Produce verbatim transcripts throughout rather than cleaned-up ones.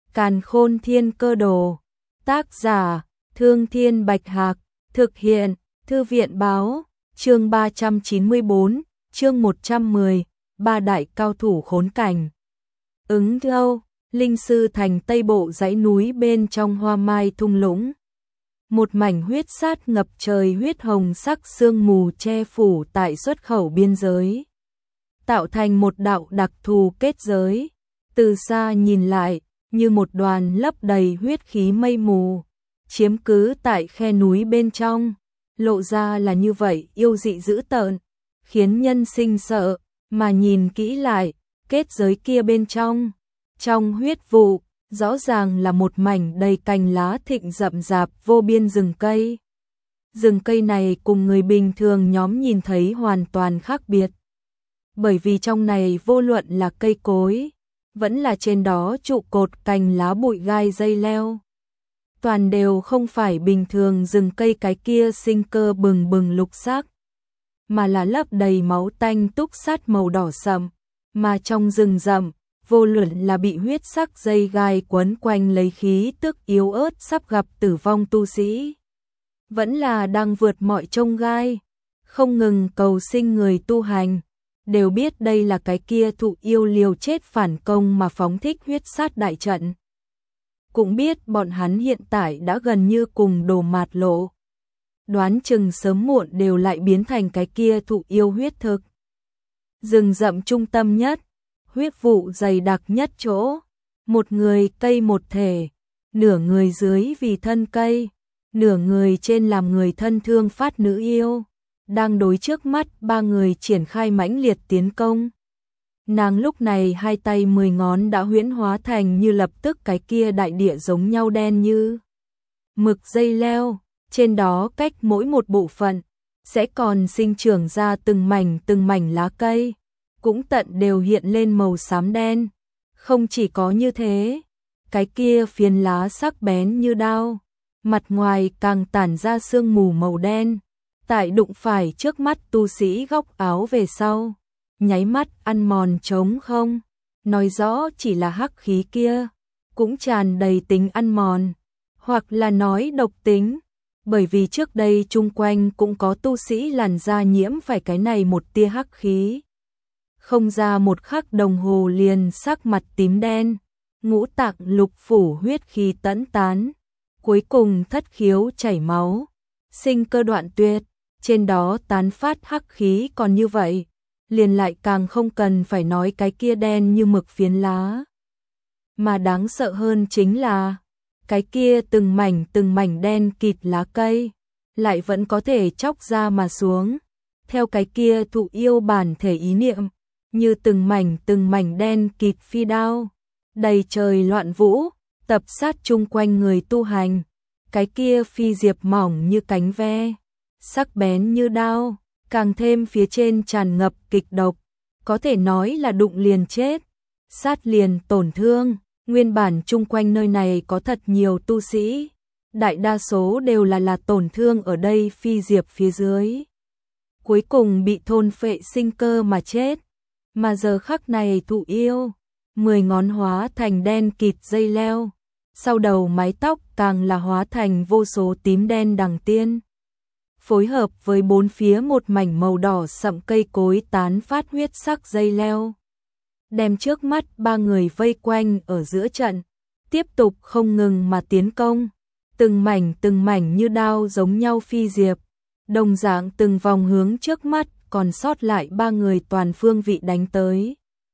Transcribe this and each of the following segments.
Càn Khôn Thiên Cơ Đồ. Tác giả: Thương Thiên Bạch Hạc. Thực hiện: Thư viện báo. Chương ba trăm chín mươi bốn, chương một trăm mười, ba đại cao thủ khốn cảnh. Ứng Châu, Linh Sư Thành Tây Bộ dãy núi bên trong Hoa Mai thung lũng. Một mảnh huyết sát ngập trời, huyết hồng sắc sương mù che phủ tại xuất khẩu biên giới, tạo thành một đạo đặc thù kết giới. Từ xa nhìn lại, như một đoàn lấp đầy huyết khí mây mù, chiếm cứ tại khe núi bên trong, lộ ra là như vậy yêu dị dữ tợn, khiến nhân sinh sợ, mà nhìn kỹ lại, kết giới kia bên trong, trong huyết vụ, rõ ràng là một mảnh đầy cành lá thịnh rậm rạp vô biên rừng cây. Rừng cây này cùng người bình thường nhóm nhìn thấy hoàn toàn khác biệt. Bởi vì trong này vô luận là cây cối, vẫn là trên đó trụ cột cành lá bụi gai dây leo, toàn đều không phải bình thường rừng cây cái kia sinh cơ bừng bừng lục sắc, mà là lấp đầy máu tanh túc sát màu đỏ sậm, mà trong rừng rậm, vô luận là bị huyết sắc dây gai quấn quanh lấy khí tức yếu ớt sắp gặp tử vong tu sĩ, vẫn là đang vượt mọi chông gai, không ngừng cầu sinh người tu hành, đều biết đây là cái kia thụ yêu liều chết phản công mà phóng thích huyết sát đại trận. Cũng biết bọn hắn hiện tại đã gần như cùng đổ mạt lộ, đoán chừng sớm muộn đều lại biến thành cái kia thụ yêu huyết thực. Rừng rậm trung tâm nhất, huyết vụ dày đặc nhất chỗ, một người cây một thể, nửa người dưới vì thân cây, nửa người trên làm người thân thương phát nữ yêu, đang đối trước mắt ba người triển khai mãnh liệt tiến công. Nàng lúc này hai tay mười ngón đã huyễn hóa thành như lập tức cái kia đại địa giống nhau đen như mực dây leo, trên đó cách mỗi một bộ phận sẽ còn sinh trưởng ra từng mảnh từng mảnh lá cây, cũng tận đều hiện lên màu xám đen. Không chỉ có như thế, cái kia phiến lá sắc bén như đao, mặt ngoài càng tản ra sương mù màu đen, tại đụng phải trước mắt tu sĩ góc áo về sau, nháy mắt ăn mòn trống không, nói rõ chỉ là hắc khí kia, cũng tràn đầy tính ăn mòn, hoặc là nói độc tính, bởi vì trước đây chung quanh cũng có tu sĩ làn da nhiễm phải cái này một tia hắc khí. Không ra một khắc đồng hồ liền sắc mặt tím đen, ngũ tạng lục phủ huyết khí tẫn tán, cuối cùng thất khiếu chảy máu, sinh cơ đoạn tuyệt, trên đó tán phát hắc khí còn như vậy, liền lại càng không cần phải nói cái kia đen như mực phiến lá. Mà đáng sợ hơn chính là, cái kia từng mảnh từng mảnh đen kịt lá cây, lại vẫn có thể chóc ra mà xuống, theo cái kia thụ yêu bản thể ý niệm, như từng mảnh từng mảnh đen kịt phi đao, đầy trời loạn vũ, tập sát chung quanh người tu hành, cái kia phi diệp mỏng như cánh ve, sắc bén như đao, càng thêm phía trên tràn ngập kịch độc, có thể nói là đụng liền chết, sát liền tổn thương. Nguyên bản chung quanh nơi này có thật nhiều tu sĩ, đại đa số đều là là tổn thương ở đây phi diệp phía dưới, cuối cùng bị thôn phệ sinh cơ mà chết. Mà giờ khắc này thụ yêu, mười ngón hóa thành đen kịt dây leo, sau đầu mái tóc càng là hóa thành vô số tím đen đằng tiên, phối hợp với bốn phía một mảnh màu đỏ sậm cây cối tán phát huyết sắc dây leo, đem trước mắt ba người vây quanh ở giữa trận, tiếp tục không ngừng mà tiến công, từng mảnh từng mảnh như đao giống nhau phi diệp, đồng dạng từng vòng hướng trước mắt còn sót lại ba người toàn phương vị đánh tới.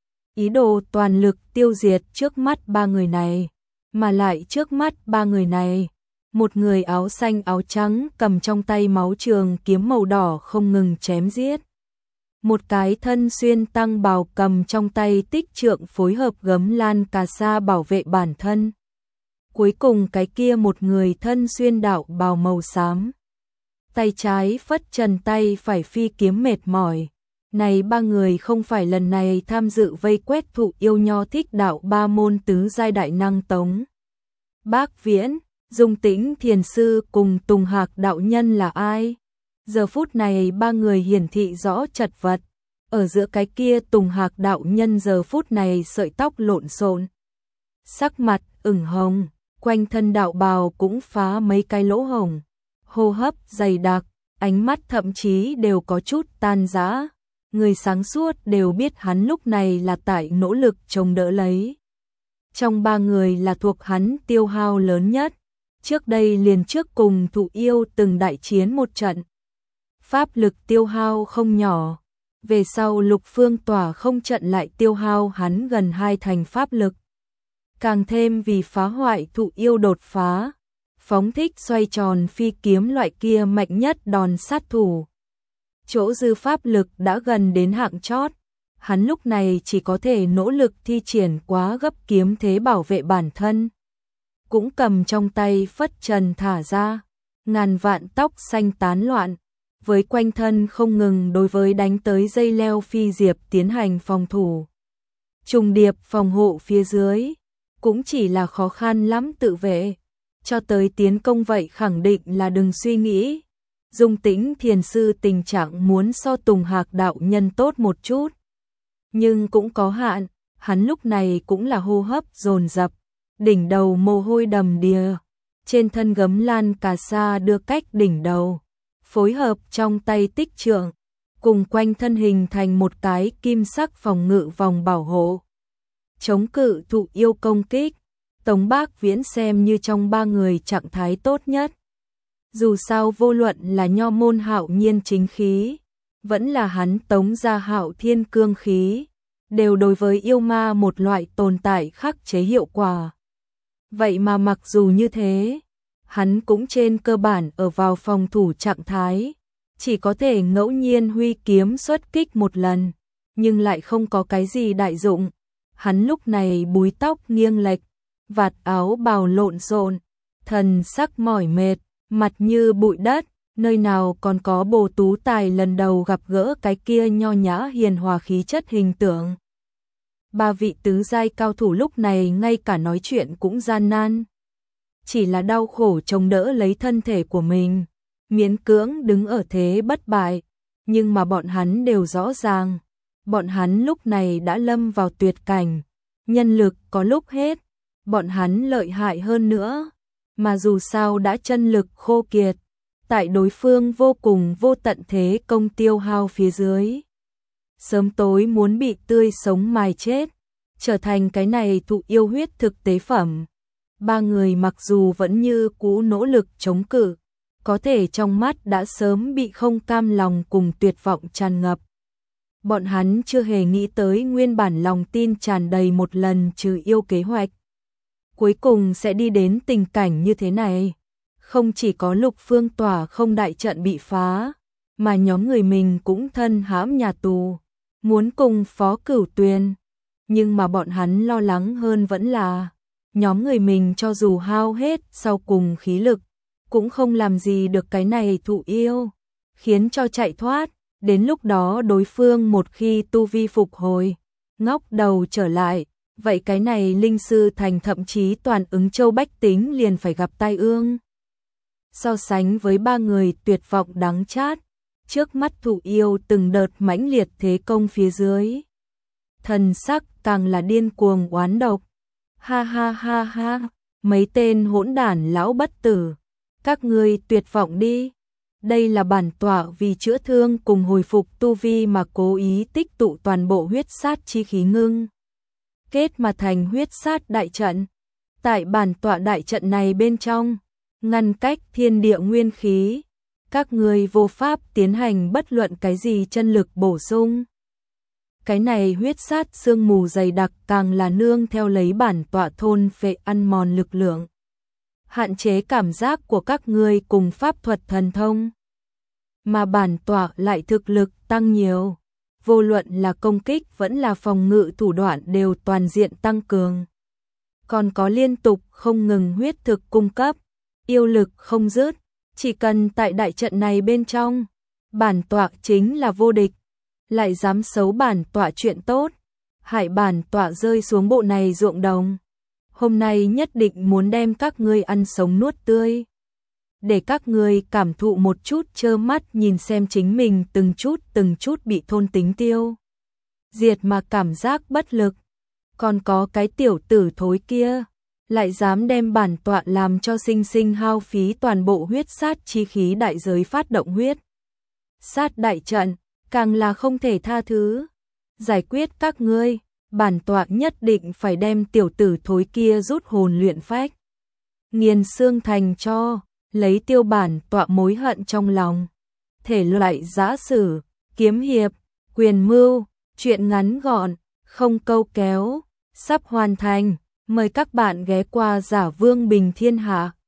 Ý đồ toàn lực tiêu diệt trước mắt ba người này, mà lại trước mắt ba người này, một người áo xanh áo trắng cầm trong tay máu trường kiếm màu đỏ không ngừng chém giết. Một cái thân xuyên tăng bào cầm trong tay tích trượng phối hợp gấm lan cà sa bảo vệ bản thân. Cuối cùng cái kia một người thân xuyên đạo bào màu xám, tay trái phất trần tay phải phi kiếm mệt mỏi. Này ba người không phải lần này tham dự vây quét thụ yêu nho thích đạo ba môn tứ giai đại năng Tống Bác Viễn, Dung Tĩnh Thiền Sư cùng Tùng Hạc đạo nhân là ai? Giờ phút này ba người hiển thị rõ chật vật, ở giữa cái kia Tùng Hạc đạo nhân giờ phút này sợi tóc lộn xộn, sắc mặt ửng hồng, quanh thân đạo bào cũng phá mấy cái lỗ hổng, hô hấp dày đặc, ánh mắt thậm chí đều có chút tan rã. Người sáng suốt đều biết hắn lúc này là tại nỗ lực chống đỡ lấy. Trong ba người là thuộc hắn tiêu hao lớn nhất, trước đây liền trước cùng Thụ Yêu từng đại chiến một trận. Pháp lực tiêu hao không nhỏ, về sau Lục Phương Tỏa không trận lại tiêu hao hắn gần hai thành pháp lực. Càng thêm vì phá hoại Thụ Yêu đột phá, phóng thích xoay tròn phi kiếm loại kia mạnh nhất đòn sát thủ. Chỗ dư pháp lực đã gần đến hạng chót, hắn lúc này chỉ có thể nỗ lực thi triển quá gấp kiếm thế bảo vệ bản thân. Cũng cầm trong tay phất trần thả ra, ngàn vạn tóc xanh tán loạn, với quanh thân không ngừng đối với đánh tới dây leo phi diệp tiến hành phòng thủ. Trùng điệp phòng hộ phía dưới, cũng chỉ là khó khăn lắm tự vệ, cho tới tiến công vậy khẳng định là đừng suy nghĩ. Dung Tĩnh thiền sư tình trạng muốn so Tùng Hạc đạo nhân tốt một chút, nhưng cũng có hạn, hắn lúc này cũng là hô hấp dồn dập, đỉnh đầu mồ hôi đầm đìa, trên thân gấm lan cà sa đưa cách đỉnh đầu, phối hợp trong tay tích trượng, cùng quanh thân hình thành một cái kim sắc phòng ngự vòng bảo hộ. Chống cự Thụ Yêu công kích, Tống Bác Viễn xem như trong ba người trạng thái tốt nhất. Dù sao vô luận là nho môn Hạo Nhiên chính khí, vẫn là hắn Tống gia Hạo Thiên cương khí, đều đối với yêu ma một loại tồn tại khắc chế hiệu quả. Vậy mà mặc dù như thế, hắn cũng trên cơ bản ở vào phòng thủ trạng thái, chỉ có thể ngẫu nhiên huy kiếm xuất kích một lần, nhưng lại không có cái gì đại dụng. Hắn lúc này búi tóc nghiêng lệch, vạt áo bào lộn xộn, thần sắc mỏi mệt, mặt như bụi đất, nơi nào còn có Bồ Tú Tài lần đầu gặp gỡ cái kia nho nhã hiền hòa khí chất hình tượng. Ba vị tứ giai cao thủ lúc này ngay cả nói chuyện cũng gian nan. Chỉ là đau khổ chống đỡ lấy thân thể của mình, miễn cưỡng đứng ở thế bất bại, nhưng mà bọn hắn đều rõ ràng, bọn hắn lúc này đã lâm vào tuyệt cảnh, nhân lực có lúc hết, bọn hắn lợi hại hơn nữa, mà dù sao đã chân lực khô kiệt, tại đối phương vô cùng vô tận thế công tiêu hao phía dưới. Sớm tối muốn bị tươi sống mài chết, trở thành cái này Thụ Yêu huyết thực tế phẩm. Ba người mặc dù vẫn như cũ nỗ lực chống cự, có thể trong mắt đã sớm bị không cam lòng cùng tuyệt vọng tràn ngập. Bọn hắn chưa hề nghĩ tới nguyên bản lòng tin tràn đầy một lần trừ yêu kế hoạch, cuối cùng sẽ đi đến tình cảnh như thế này. Không chỉ có Lục Phương Tỏa không đại trận bị phá, mà nhóm người mình cũng thân hãm nhà tù, muốn cùng Phó Cửu Tuyền. Nhưng mà bọn hắn lo lắng hơn vẫn là, nhóm người mình cho dù hao hết sau cùng khí lực, cũng không làm gì được cái này Thụ Yêu, khiến cho chạy thoát. Đến lúc đó đối phương một khi tu vi phục hồi, ngóc đầu trở lại, vậy cái này Linh Sư Thành thậm chí toàn Ứng Châu bách tính liền phải gặp tai ương. So sánh với ba người tuyệt vọng đắng chát, trước mắt Thụ Yêu từng đợt mãnh liệt thế công phía dưới. Thần sắc càng là điên cuồng oán độc. Ha ha ha ha, mấy tên hỗn đản lão bất tử, các ngươi tuyệt vọng đi. Đây là bản tọa vì chữa thương cùng hồi phục tu vi mà cố ý tích tụ toàn bộ huyết sát chi khí ngưng kết mà thành huyết sát đại trận. Tại bản tọa đại trận này bên trong, ngăn cách thiên địa nguyên khí, các ngươi vô pháp tiến hành bất luận cái gì chân lực bổ sung. Cái này huyết sát sương mù dày đặc càng là nương theo lấy bản tọa thôn phệ ăn mòn lực lượng, hạn chế cảm giác của các ngươi cùng pháp thuật thần thông. Mà bản tọa lại thực lực tăng nhiều, vô luận là công kích vẫn là phòng ngự thủ đoạn đều toàn diện tăng cường. Còn có liên tục không ngừng huyết thực cung cấp, yêu lực không dứt, chỉ cần tại đại trận này bên trong, bản tọa chính là vô địch. Lại dám xấu bản tọa chuyện tốt, hại bản tọa rơi xuống bộ này ruộng đồng. Hôm nay nhất định muốn đem các ngươi ăn sống nuốt tươi, để các ngươi cảm thụ một chút trơ mắt nhìn xem chính mình từng chút từng chút bị thôn tính tiêu diệt mà cảm giác bất lực. Còn có cái tiểu tử thối kia, lại dám đem bản tọa làm cho sinh sinh hao phí toàn bộ huyết sát chi khí đại giới phát động huyết sát đại trận, càng là không thể tha thứ. Giải quyết các ngươi, bản tọa nhất định phải đem tiểu tử thối kia rút hồn luyện phách, nghiền xương thành cho, lấy tiêu bản tọa mối hận trong lòng. Thể loại giã sử, kiếm hiệp, quyền mưu, truyện ngắn gọn, không câu kéo, sắp hoàn thành. Mời các bạn ghé qua Giả Vương Bình Thiên Hạ.